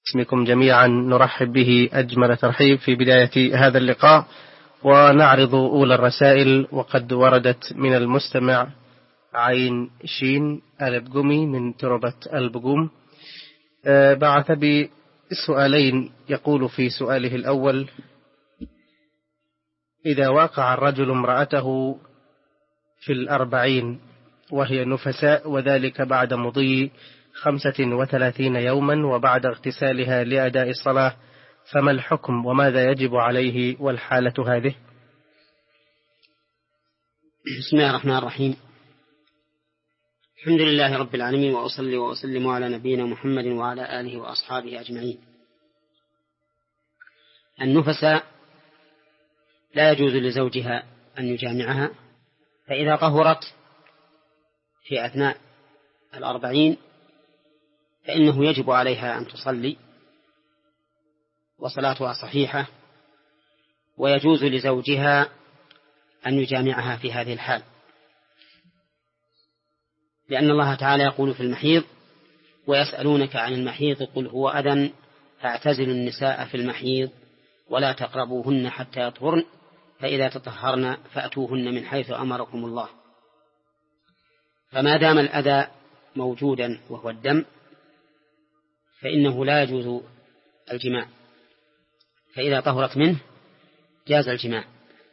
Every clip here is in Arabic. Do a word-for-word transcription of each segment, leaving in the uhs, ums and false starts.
باسمكم جميعا نرحب به أجمل ترحيب في بداية هذا اللقاء، ونعرض أولى الرسائل. وقد وردت من المستمع عين شين البقومي من تربة البقوم، بعث بسؤالين. يقول في سؤاله الأول: إذا واقع الرجل امرأته في الأربعين وهي نفساء، وذلك بعد مضي خمسة وثلاثين يوما وبعد اغتسالها لأداء الصلاة، فما الحكم وماذا يجب عليه والحالة هذه؟ بسم الله الرحمن الرحيم. الحمد لله رب العالمين، وأصلي وأسلم على نبينا محمد وعلى آله وأصحابه أجمعين. النفساء لا يجوز لزوجها أن يجامعها، فإذا طهرت في أثناء الأربعين فإنه يجب عليها أن تصلي وصلاتها صحيحة، ويجوز لزوجها أن يجامعها في هذه الحال، لأن الله تعالى يقول في المحيض: ويسألونك عن المحيض قل هو أذى فاعتزلوا النساء في المحيض ولا تقربوهن حتى يطهرن فإذا تطهرن فأتوهن من حيث أمركم الله. فما دام الأذى موجودا وهو الدم فإنه لا يجوز الجماع، فإذا طهرت منه جاز الجماع.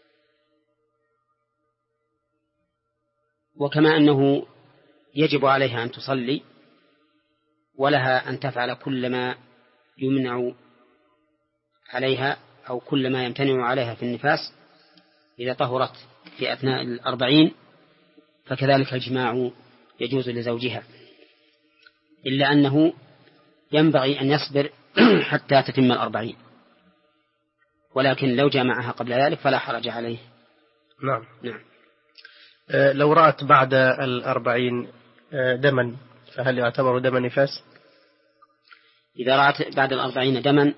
وكما أنه يجب عليها أن تصلي ولها أن تفعل كل ما يمنع عليها أو كل ما يمتنع عليها في النفاس إذا طهرت في أثناء الأربعين، فكذلك الجماع يجوز لزوجها، إلا أنه ينبغي أن يصبر حتى تتم الأربعين، ولكن لو جامعها قبل ذلك فلا حرج عليه. نعم. نعم. أه لو رأت بعد الأربعين دما فهل يعتبر دم نفاس؟ إذا رأت بعد الأربعين دما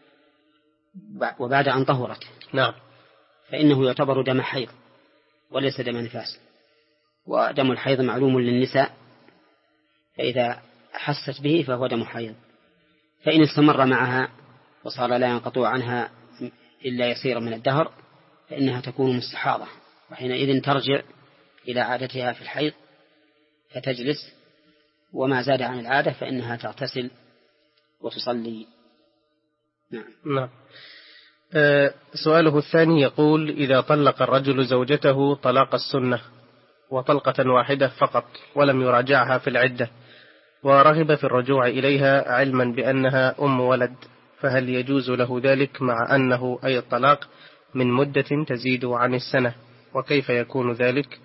وبعد أن طهرت نعم فإنه يعتبر دم حيض وليس دم نفاس، ودم الحيض معلوم للنساء، فإذا حست به فهو دم حيض. فإن استمر معها وصار لا ينقطع عنها إلا يسير من الدهر فإنها تكون مستحاضة، وحينئذ ترجع إلى عادتها في الحيض فتجلس، وما زاد عن العادة فإنها تغتسل وتصلي. نعم. نعم. أه سؤاله الثاني يقول: إذا طلق الرجل زوجته طلاق السنة وطلقة واحدة فقط ولم يراجعها في العدة، ورغب في الرجوع إليها علما بأنها أم ولد، فهل يجوز له ذلك مع أنه أي الطلاق من مدة تزيد عن السنة، وكيف يكون ذلك؟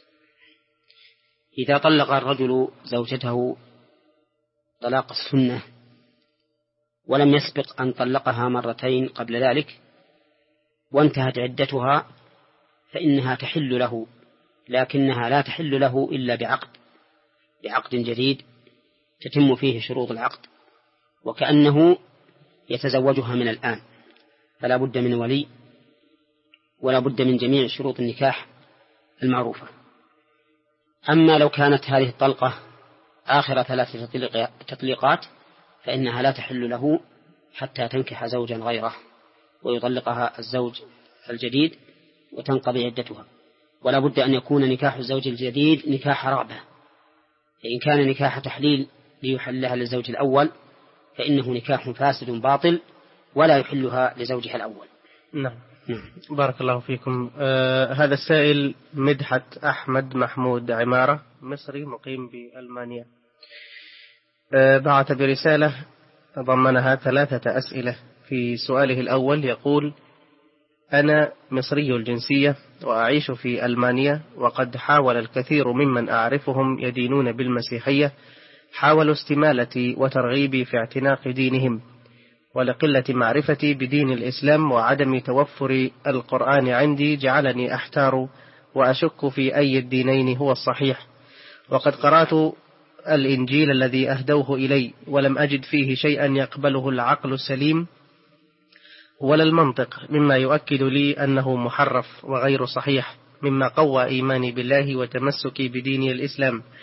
إذا طلق الرجل زوجته طلاق السنة ولم يسبق أن طلقها مرتين قبل ذلك وانتهت عدتها فإنها تحل له، لكنها لا تحل له إلا بعقد بعقد جديد تتم فيه شروط العقد، وكأنه يتزوجها من الآن، فلا بد من ولي ولا بد من جميع شروط النكاح المعروفة. أما لو كانت هذه الطلقة آخر ثلاث تطليقات فإنها لا تحل له حتى تنكح زوجا غيره ويطلقها الزوج الجديد وتنقضي عدتها. ولا بد أن يكون نكاح الزوج الجديد نكاح رغبة، فإن كان نكاح تحليل ليحلها للزوج الأول فإنه نكاح فاسد باطل ولا يحلها لزوجها الأول. نعم. بارك الله فيكم. آه هذا السائل مدحت أحمد محمود عمارة، مصري مقيم بألمانيا، آه بعث برسالة ضمنها ثلاثة أسئلة. في سؤاله الأول يقول: أنا مصري الجنسية وأعيش في ألمانيا، وقد حاول الكثير ممن أعرفهم يدينون بالمسيحية حاولوا استمالتي وترغيبي في اعتناق دينهم، ولقلة معرفتي بدين الإسلام وعدم توفر القرآن عندي جعلني أحتار وأشك في أي الدينين هو الصحيح، وقد قرأت الإنجيل الذي أهدوه إلي ولم أجد فيه شيئا يقبله العقل السليم ولا المنطق، مما يؤكد لي أنه محرف وغير صحيح، مما قوى إيماني بالله وتمسكي بدين الإسلام.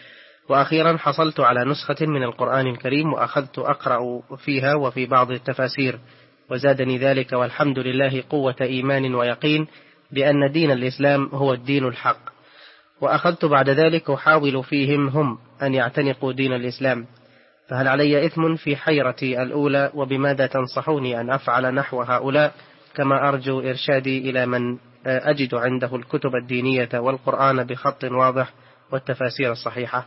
وأخيرا حصلت على نسخة من القرآن الكريم وأخذت أقرأ فيها وفي بعض التفاسير، وزادني ذلك والحمد لله قوة إيمان ويقين بأن دين الإسلام هو الدين الحق. وأخذت بعد ذلك أحاول فيهم هم أن يعتنقوا دين الإسلام، فهل علي إثم في حيرتي الأولى؟ وبماذا تنصحوني أن أفعل نحو هؤلاء؟ كما أرجو إرشادي إلى من أجد عنده الكتب الدينية والقرآن بخط واضح والتفاسير الصحيحة.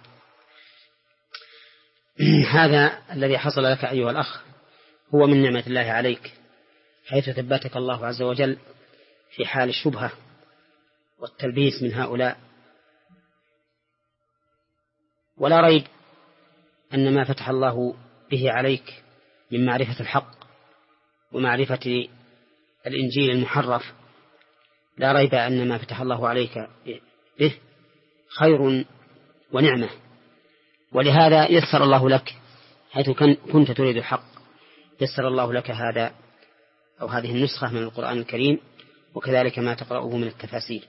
هذا الذي حصل لك أيها الأخ هو من نعمة الله عليك، حيث ثبتك الله عز وجل في حال الشبهة والتلبيس من هؤلاء. ولا ريب أن ما فتح الله به عليك من معرفة الحق ومعرفة الإنجيل المحرف، لا ريب أن ما فتح الله عليك به خير ونعمة، ولهذا يسر الله لك حيث كنت تريد الحق، يسر الله لك هذا أو هذه النسخة من القرآن الكريم، وكذلك ما تقرأه من التفاسير.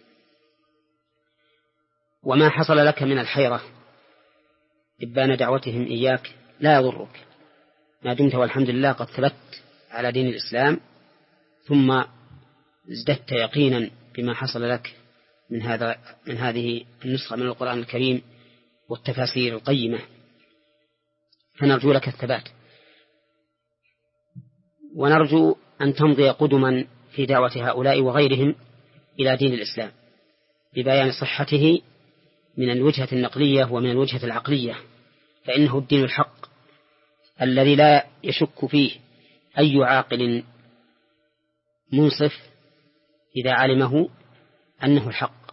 وما حصل لك من الحيرة إبان دعوتهم إياك لا يضرك ما دمت والحمد لله قد ثبت على دين الإسلام، ثم ازددت يقينا بما حصل لك من هذا من هذه النسخة من القرآن الكريم والتفاسير القيمة، فنرجو لك الثبات، ونرجو أن تمضي قدما في دعوة هؤلاء وغيرهم إلى دين الإسلام ببيان صحته من الوجهة النقلية ومن الوجهة العقلية، فإنه الدين الحق الذي لا يشك فيه أي عاقل منصف إذا علمه أنه الحق،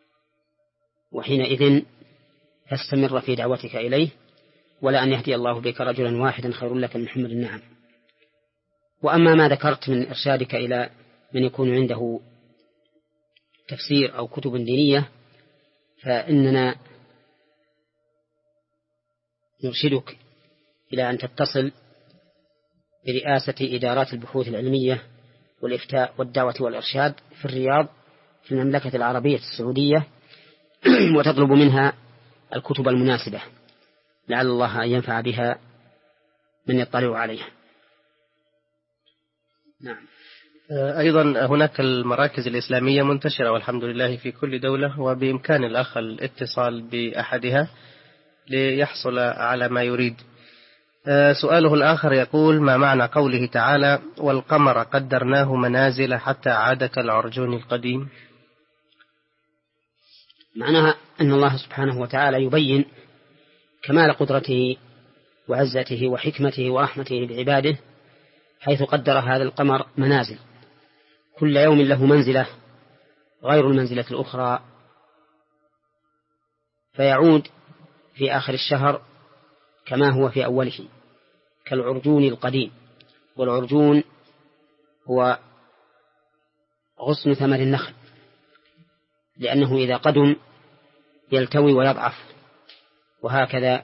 وحينئذ فاستمر في دعوتك إليه، ولا أن يهدي الله بك رجلا واحدا خير لك من حمر النعم. وأما ما ذكرت من إرشادك إلى من يكون عنده تفسير أو كتب دينية، فإننا نرشدك إلى أن تتصل برئاسة إدارات البحوث العلمية والإفتاء والدعوة والإرشاد في الرياض في المملكة العربية السعودية وتطلب منها الكتب المناسبة، لعل الله أن ينفع بها من يطلع عليها. نعم. أيضا هناك المراكز الإسلامية منتشرة والحمد لله في كل دولة، وبإمكان الأخ الاتصال بأحدها ليحصل على ما يريد. سؤاله الآخر يقول: ما معنى قوله تعالى والقمر قدرناه منازل حتى عاد كالعرجون القديم؟ معناها أن الله سبحانه وتعالى يبين كمال قدرته وعزته وحكمته ورحمته بعباده، حيث قدر هذا القمر منازل، كل يوم له منزلة غير المنزلة الأخرى، فيعود في آخر الشهر كما هو في أوله كالعرجون القديم. والعرجون هو غصن ثمر النخل، لأنه إذا قدم يلتوي ويضعف، وهكذا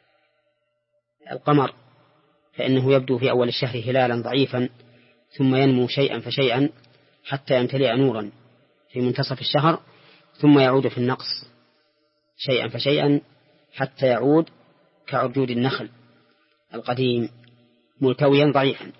القمر فإنه يبدو في أول الشهر هلالا ضعيفا، ثم ينمو شيئا فشيئا حتى يمتلئ نورا في منتصف الشهر، ثم يعود في النقص شيئا فشيئا حتى يعود كعرجون النخل القديم ملتويا ضعيفا.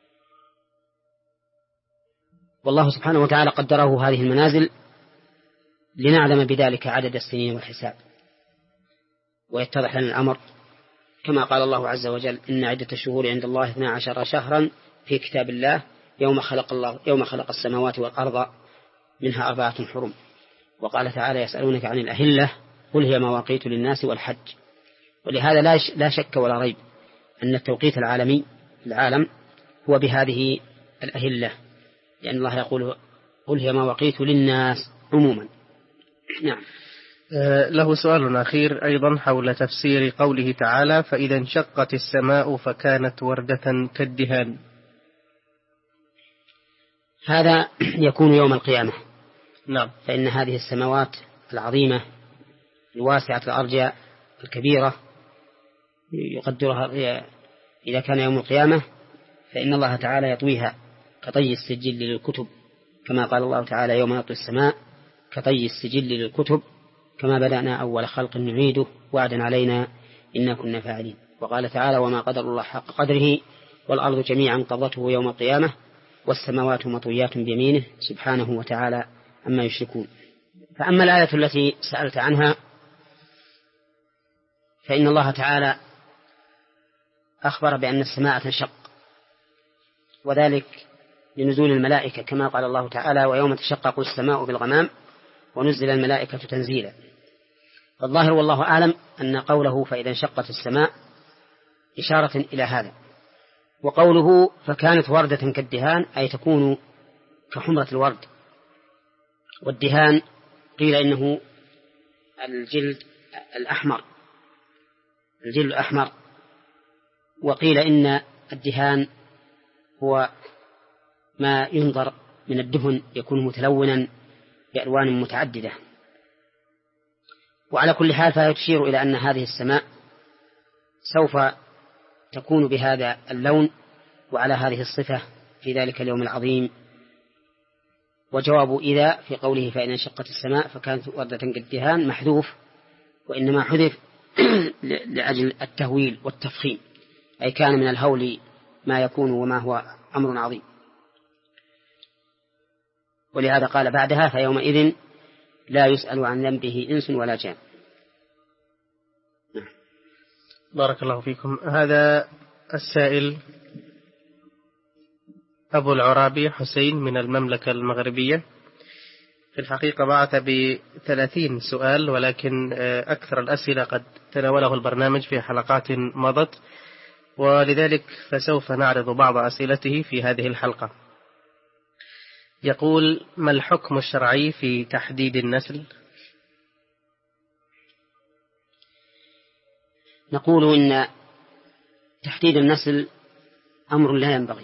والله سبحانه وتعالى قدره هذه المنازل لنعلم بذلك عدد السنين والحساب، ويتضح لنا الأمر كما قال الله عز وجل: إن عدة الشهور عند الله اثنا عشر شهرا في كتاب الله يوم خلق الله يوم خلق السماوات والأرض منها أربعة حرم. وقال تعالى: يسألونك عن الأهلة قل هي مواقيت للناس والحج. ولهذا لا شك ولا ريب أن التوقيت العالمي العالم هو بهذه الأهلة، لأن الله يقول: قل هي مواقيت للناس عموما. نعم. له سؤال أخير أيضا حول تفسير قوله تعالى: فإذا انشقت السماء فكانت وردة كالدهان. هذا يكون يوم القيامة. نعم. فإن هذه السماوات العظيمة الواسعة الأرجاء الكبيرة يقدرها إذا كان يوم القيامة، فإن الله تعالى يطويها كطي السجل للكتب، كما قال الله تعالى: يوم نطوي السماء كطي السجل للكتب كما بدأنا أول خلق نعيده وعدا علينا إنا كنا فاعلين. وقال تعالى وما قدر الله حق قدره والأرض جميعا قبضته يوم القيامة والسماوات مطويات بيمينه سبحانه وتعالى عما يشركون. فأما الآية التي سألت عنها فإن الله تعالى أخبر بأن السماء تنشق، وذلك لنزول الملائكة كما قال الله تعالى ويوم تشقق السماء بالغمام ونزل الملائكة تنزيلا. فالظاهر والله أعلم أن قوله فإذا انشقت السماء إشارة إلى هذا، وقوله فكانت وردة كالدهان أي تكون كحمرة الورد. والدهان قيل إنه الجلد الأحمر الجلد الأحمر وقيل إن الدهان هو ما ينظر من الدهن يكون متلونا بألوان متعددة. وعلى كل حال فهي تشير إلى أن هذه السماء سوف تكون بهذا اللون وعلى هذه الصفة في ذلك اليوم العظيم. وجواب إذا في قوله فإن انشقت السماء فكانت وردة كالدهان محذوف، وإنما حذف لأجل التهويل والتفخيم، أي كان من الهول ما يكون وما هو أمر عظيم. ولهذا قال بعدها فيومئذ لا يسأل عن ذنبه إنس ولا جان. بارك الله فيكم. هذا السائل أبو العرابي حسين من المملكة المغربية، في الحقيقة بعث بثلاثين سؤال، ولكن أكثر الأسئلة قد تناوله البرنامج في حلقات مضت، ولذلك فسوف نعرض بعض أسئلته في هذه الحلقة. يقول ما الحكم الشرعي في تحديد النسل؟ نقول إن تحديد النسل أمر لا ينبغي،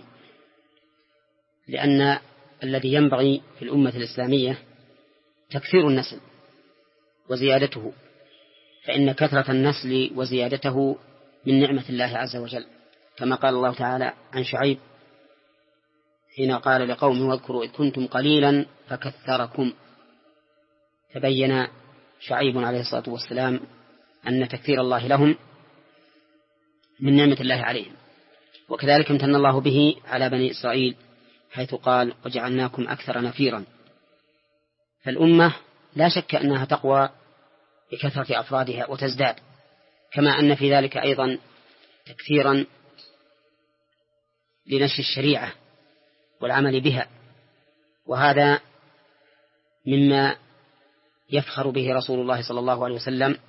لأن الذي ينبغي في الأمة الإسلامية تكثير النسل وزيادته، فإن كثرة النسل وزيادته من نعمة الله عز وجل، كما قال الله تعالى عن شعيب حين قال لقومه واذكروا إذ كنتم قليلا فكثركم. تبين شعيب عليه الصلاة والسلام أن تكثير الله لهم من نعمة الله عليهم. وكذلك امتن الله به على بني إسرائيل حيث قال وجعلناكم أكثر نفيرا. فالأمة لا شك أنها تقوى بكثرة أفرادها وتزداد، كما أن في ذلك أيضا تكثيرا لنشر الشريعة والعمل بها، وهذا مما يفخر به رسول الله صلى الله عليه وسلم.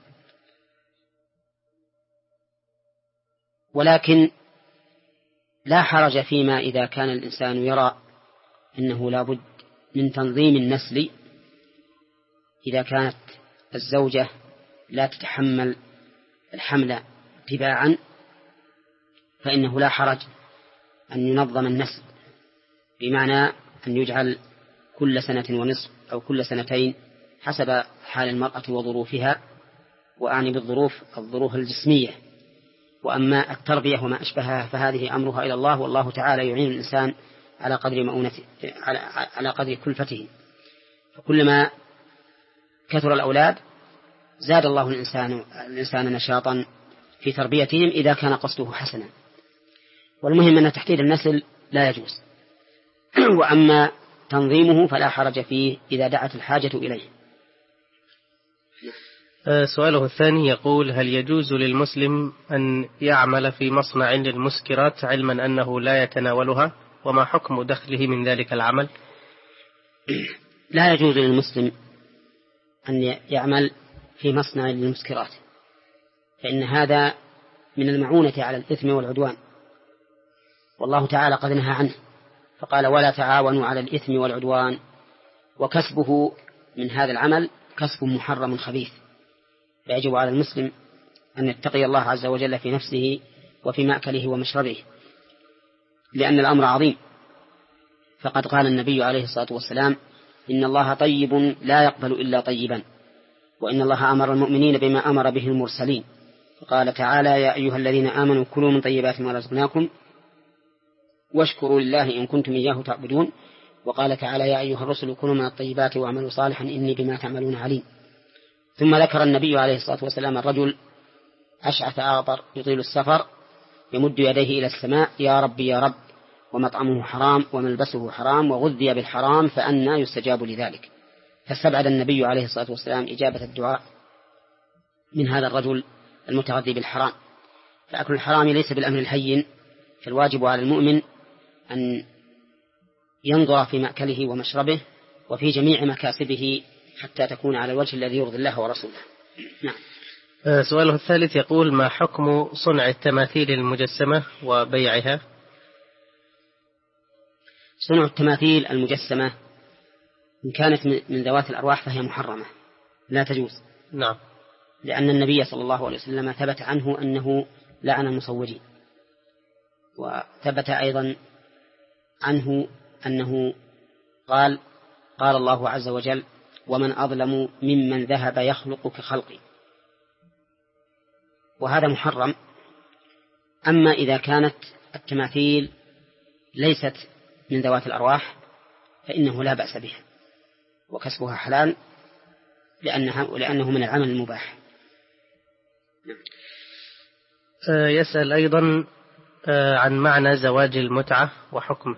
ولكن لا حرج فيما إذا كان الإنسان يرى أنه لا بد من تنظيم النسل، إذا كانت الزوجة لا تتحمل الحمل تباعا فإنه لا حرج أن ينظم النسل، بمعنى أن يجعل كل سنة ونصف أو كل سنتين حسب حال المرأة وظروفها، وأعني بالظروف الظروف الجسمية. وأما التربية وما أشبهها فهذه أمرها إلى الله، والله تعالى يعين الإنسان على قدر مؤونته على على قدر كلفته. فكلما كثر الأولاد زاد الله الإنسان الإنسان نشاطا في تربيتهم إذا كان قصده حسنا. والمهم أن تحديد النسل لا يجوز، وأما تنظيمه فلا حرج فيه إذا دعت الحاجة إليه. سؤاله الثاني يقول هل يجوز للمسلم أن يعمل في مصنع للمسكرات علما أنه لا يتناولها، وما حكم دخله من ذلك العمل؟ لا يجوز للمسلم أن يعمل في مصنع للمسكرات، فإن هذا من المعونة على الإثم والعدوان، والله تعالى قد نهى عنه فقال ولا تعاونوا على الإثم والعدوان. وكسبه من هذا العمل كسب محرم خبيث، فيجب على المسلم أن يتقي الله عز وجل في نفسه وفي مأكله ومشربه، لأن الأمر عظيم. فقد قال النبي عليه الصلاة والسلام إن الله طيب لا يقبل إلا طيبا، وإن الله أمر المؤمنين بما أمر به المرسلين، فقال تعالى يا أيها الذين آمنوا كلوا من طيبات ما رزقناكم واشكروا لله إن كنتم إياه تعبدون. وقال تعالى يا أيها الرسل كلوا من الطيبات واعملوا صالحا إني بما تعملون عليم. ثم ذكر النبي عليه الصلاة والسلام الرجل أشعث أغبر يطيل السفر يمد يديه إلى السماء يا رب يا رب ومطعمه حرام وملبسه حرام وغذي بالحرام فأنى يستجاب لذلك. فاستبعد النبي عليه الصلاة والسلام إجابة الدعاء من هذا الرجل المتغذي بالحرام. فأكل الحرام ليس بالأمر الهين، فالواجب على المؤمن أن ينظر في مأكله ومشربه وفي جميع مكاسبه حتى تكون على الوجه الذي يرضي الله ورسوله. نعم. سؤاله الثالث يقول: ما حكم صنع التماثيل المجسمة وبيعها؟ صنع التماثيل المجسمة إن كانت من ذوات الأرواح فهي محرمة لا تجوز. نعم. لأن النبي صلى الله عليه وسلم ثبت عنه أنه لعن المصورين، وثبت أيضا عنه أنه قال قال الله عز وجل: ومن أظلم ممن ذهب يخلق كخلقي. وهذا محرم. أما إذا كانت التماثيل ليست من ذوات الأرواح فإنه لا بأس بها وكسبها حلال لأنها لأنه من العمل المباح. يسأل أيضا عن معنى زواج المتعة وحكمه.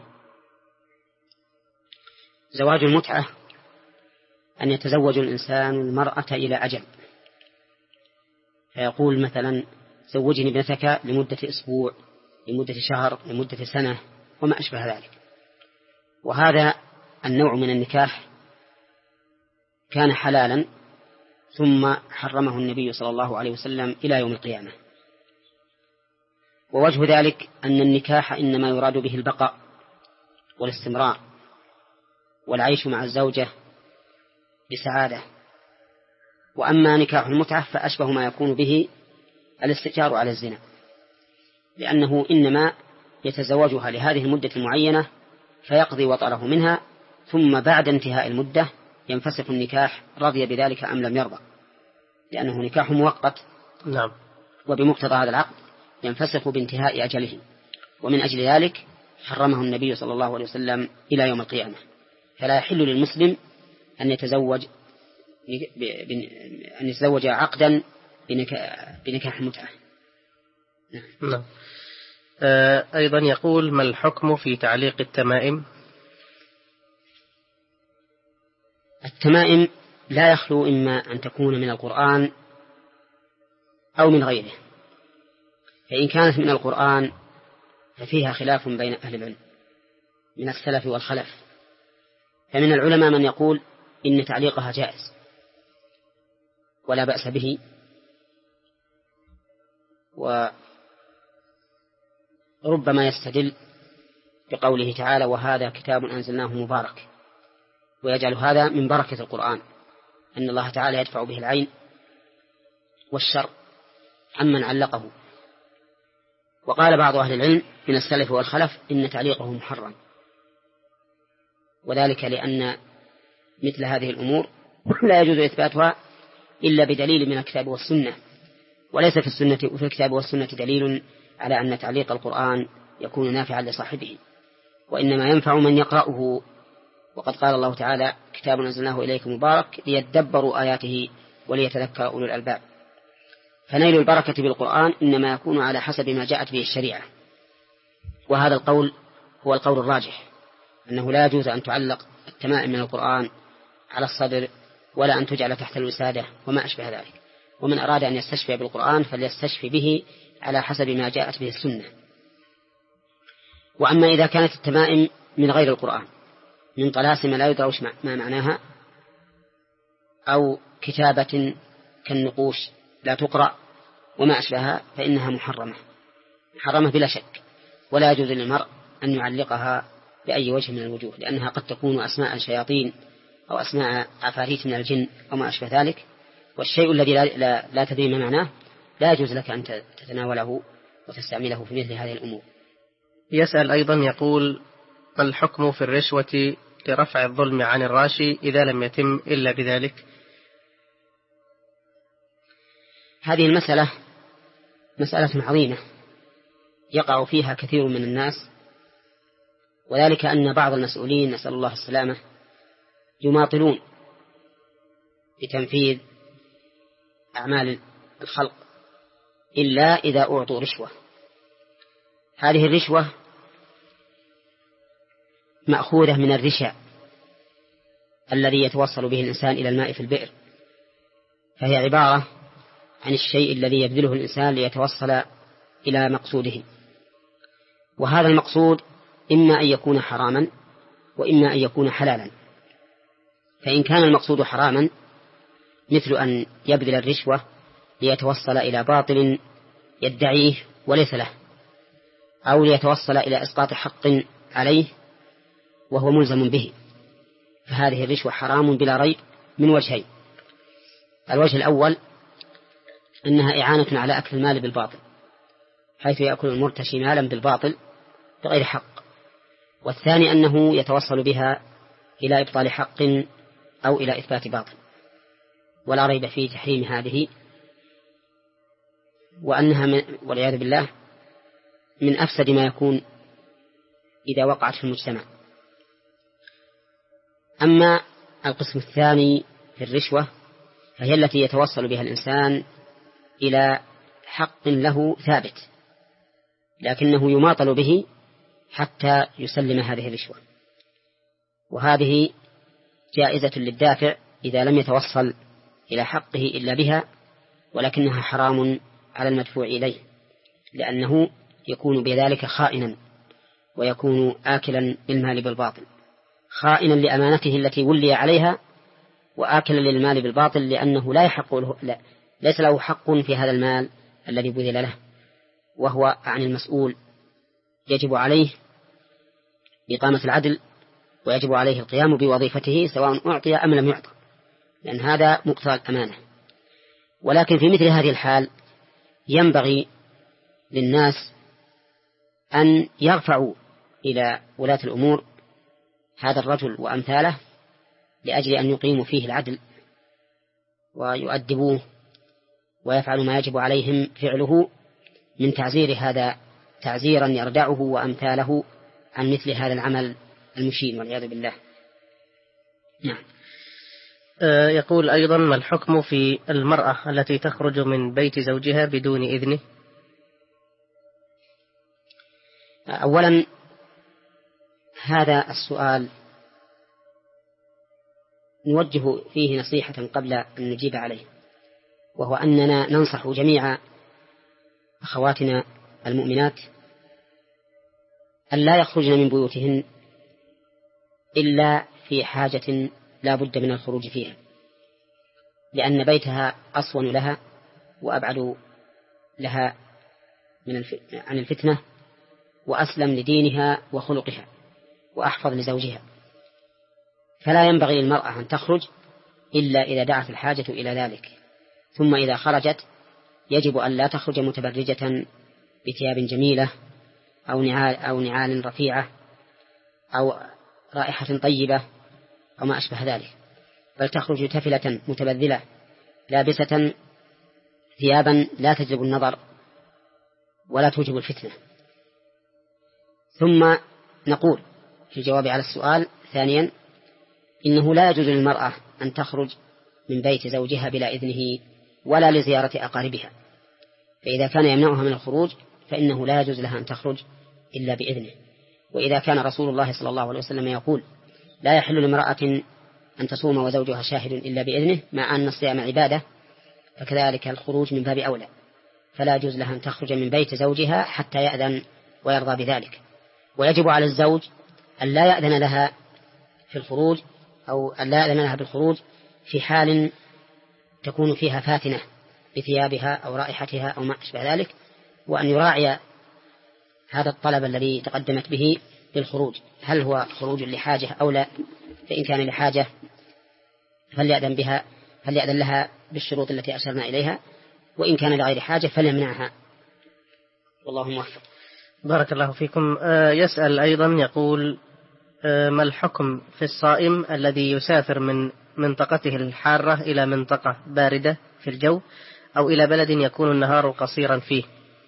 زواج المتعة أن يتزوج الإنسان المرأة إلى أجل، فيقول مثلا: زوجني ابنتك لمدة أسبوع، لمدة شهر، لمدة سنة، وما أشبه ذلك. وهذا النوع من النكاح كان حلالا ثم حرمه النبي صلى الله عليه وسلم إلى يوم القيامة. ووجه ذلك أن النكاح إنما يراد به البقاء والاستمرار والعيش مع الزوجة بسعادة. وأما نكاح المتعة فأشبه ما يكون به الاستئجار على الزنا، لأنه إنما يتزوجها لهذه المدة المعينة فيقضي وطره منها، ثم بعد انتهاء المدة ينفسخ النكاح رضي بذلك أم لم يرضى، لأنه نكاح مؤقت. نعم. وبمقتضى هذا العقد ينفسخ بانتهاء أجله، ومن أجل ذلك حرمه النبي صلى الله عليه وسلم إلى يوم القيامة. فلا يحل للمسلم أن يتزوج أن يتزوج عقدا بنكاح المتعة. نعم. أيضا يقول: ما الحكم في تعليق التمائم؟ التمائم لا يخلو إما أن تكون من القرآن أو من غيره. فإن كانت من القرآن ففيها خلاف بين أهل العلم من السلف والخلف. فمن العلماء من يقول إن تعليقها جائز ولا بأس به، وربما يستدل بقوله تعالى: وهذا كتاب أنزلناه مبارك، ويجعل هذا من بركة القرآن أن الله تعالى يدفع به العين والشر عمن علقه. وقال بعض أهل العلم من السلف والخلف إن تعليقه محرم، وذلك لأن مثل هذه الأمور لا يجوز إثباتها إلا بدليل من الكتاب والسنة، وليس في السنة وفي الكتاب والسنة دليل على أن تعليق القرآن يكون نافعا لصاحبه، وإنما ينفع من يقرأه. وقد قال الله تعالى: كتاب أنزلناه إليكم مبارك ليدبروا آياته وليتذكر أولو الألباب. فنيل البركة بالقرآن إنما يكون على حسب ما جاءت به الشريعة. وهذا القول هو القول الراجح، أنه لا يجوز أن تعلق التمائم من القرآن على الصدر ولا أن تجعل تحت الوسادة وما أشبه ذلك. ومن أراد أن يستشفي بالقرآن فليستشفي به على حسب ما جاءت به السنة. وأما إذا كانت التمائم من غير القرآن، من طلاسم لا يدرى ما معناها، أو كتابة كالنقوش لا تقرأ وما أشبهها، فإنها محرمة محرمة بلا شك، ولا يجوز للمرء أن يعلقها بأي وجه من الوجوه، لأنها قد تكون أسماء شياطين أو أسماء عفاريت من الجن أو ما أشبه ذلك. والشيء الذي لا, لا, لا تدري ما معناه لا يجوز لك أن تتناوله وتستعمله في مثل هذه الأمور. يسأل أيضا يقول: ما الحكم في الرشوة لرفع الظلم عن الراشي إذا لم يتم إلا بذلك؟ هذه المسألة مسألة عظيمة يقع فيها كثير من الناس، وذلك أن بعض المسؤولين نسأل الله السلامة يماطلون بتنفيذ أعمال الخلق إلا إذا أعطوا رشوة. هذه الرشوة مأخوذة من الرشا الذي يتوصل به الإنسان إلى الماء في البئر، فهي عبارة عن الشيء الذي يبذله الإنسان ليتوصل إلى مقصوده، وهذا المقصود إما أن يكون حراما وإما أن يكون حلالا. فإن كان المقصود حراما مثل أن يبذل الرشوة ليتوصل إلى باطل يدعيه وليس له، أو ليتوصل إلى إسقاط حق عليه وهو ملزم به، فهذه الرشوة حرام بلا ريب من وجهين. الوجه الأول أنها إعانة على أكل المال بالباطل، حيث يأكل المرتشي مالا بالباطل بغير حق. والثاني أنه يتوصل بها إلى إبطال حق أو إلى إثبات باطل، ولا ريب في تحريم هذه، وأنها من والعياذ بالله من أفسد ما يكون إذا وقعت في المجتمع. أما القسم الثاني في الرشوة فهي التي يتوصل بها الإنسان إلى حق له ثابت لكنه يماطل به حتى يسلم هذه الرشوة، وهذه جائزة للدافع إذا لم يتوصل إلى حقه إلا بها، ولكنها حرام على المدفوع إليه، لأنه يكون بذلك خائنا ويكون آكلا للمال بالباطل، خائنا لأمانته التي ولي عليها، وآكلا للمال بالباطل لأنه لا يحق له، لا ليس له حق في هذا المال الذي بذل له، وهو عن المسؤول يجب عليه إقامة العدل، ويجب عليه القيام بوظيفته سواء أعطي أم لم يعطى، لأن هذا مقتضى الأمانة. ولكن في مثل هذه الحال ينبغي للناس أن يرفعوا إلى ولاة الأمور هذا الرجل وأمثاله لأجل أن يقيموا فيه العدل ويؤدبوه ويفعلوا ما يجب عليهم فعله من تعزير هذا تعزيرا يردعه وأمثاله عن مثل هذا العمل المشين والعياذ بالله. نعم. يقول أيضا: ما الحكم في المرأة التي تخرج من بيت زوجها بدون إذنه؟ أولا هذا السؤال نوجه فيه نصيحة قبل أن نجيب عليه، وهو أننا ننصح جميع أخواتنا المؤمنات أن لا يخرجن من بيوتهن إلا في حاجة لا بد من الخروج فيها، لأن بيتها أصون لها وأبعد لها من عن الفتنة وأسلم لدينها وخلقها وأحفظ لزوجها، فلا ينبغي للمرأة أن تخرج إلا إذا دعت الحاجة إلى ذلك. ثم إذا خرجت يجب أن لا تخرج متبرجة بثياب جميلة أو نعال, أو نعال رفيعة أو رائحة طيبة أو ما أشبه ذلك، بل تخرج تفلة متبذلة لابسة ثيابا لا تجلب النظر ولا توجب الفتنة. ثم نقول في الجواب على السؤال ثانيا: إنه لا يجوز للمرأة أن تخرج من بيت زوجها بلا إذنه ولا لزيارة أقاربها، فإذا كان يمنعها من الخروج فإنه لا يجوز لها أن تخرج إلا بإذنه. وإذا كان رسول الله صلى الله عليه وسلم يقول: لا يحل لامرأة أن تصوم وزوجها شاهد إلا بإذنه، مع أن الصيام عبادة، فكذلك الخروج من باب أولى، فلا يجوز لها أن تخرج من بيت زوجها حتى يأذن ويرضى بذلك. ويجب على الزوج أن لا يأذن لها في الخروج أو أن لا يأذن لها بالخروج في حال تكون فيها فاتنة بثيابها أو رائحتها أو ما أشبه ذلك، وأن يراعي هذا الطلب الذي تقدمت به للخروج، هل هو خروج لحاجة أو لا. فإن كان لحاجة فليأذن بها فليأذن لها بالشروط التي أشرنا إليها، وإن كان لغير حاجة فليمنعها، والله موفق. بارك الله فيكم. يسأل أيضا يقول: ما الحكم في الصائم الذي يسافر من منطقته الحارة إلى منطقة باردة في الجو أو إلى بلد يكون النهار قصيرا فيه؟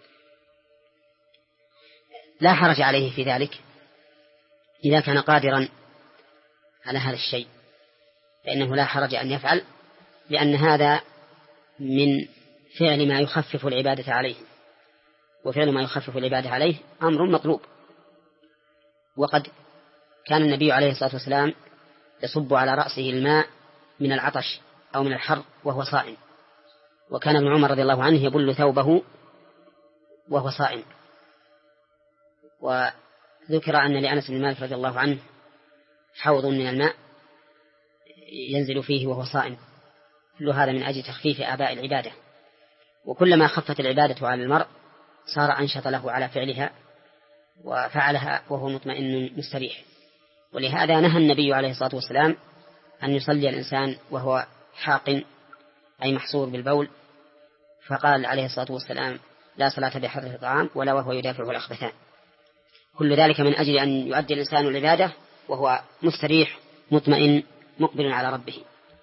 لا حرج عليه في ذلك إذا كان قادرا على هذا الشيء، فإنه لا حرج أن يفعل، لأن هذا من فعل ما يخفف العبادة عليه، وفعل ما يخفف العبادة عليه أمر مطلوب. وقد كان النبي عليه الصلاة والسلام يصب على رأسه الماء من العطش أو من الحر وهو صائم، وكان ابن عمر رضي الله عنه يبل ثوبه وهو صائم. وذكر أن لأنس بن مالك رضي الله عنه حوض من الماء ينزل فيه وهو صائم. كل هذا من أجل تخفيف آباء العبادة، وكلما خفت العبادة على المرء صار أنشط له على فعلها وفعلها وهو مطمئن مستريح. ولهذا نهى النبي عليه الصلاة والسلام أن يصلي الإنسان وهو حاق أي محصور بالبول، فقال عليه الصلاة والسلام لا صلاة بحضرة الطعام ولا وهو يدافعه الأخبثان. كل ذلك من أجل أن يؤدي الإنسان العبادة وهو مستريح مطمئن مقبل على ربه.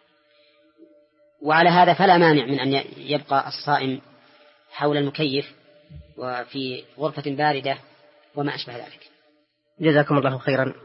وعلى هذا فلا مانع من أن يبقى الصائم حول المكيف وفي غرفة باردة وما أشبه ذلك. جزاكم الله خيرا.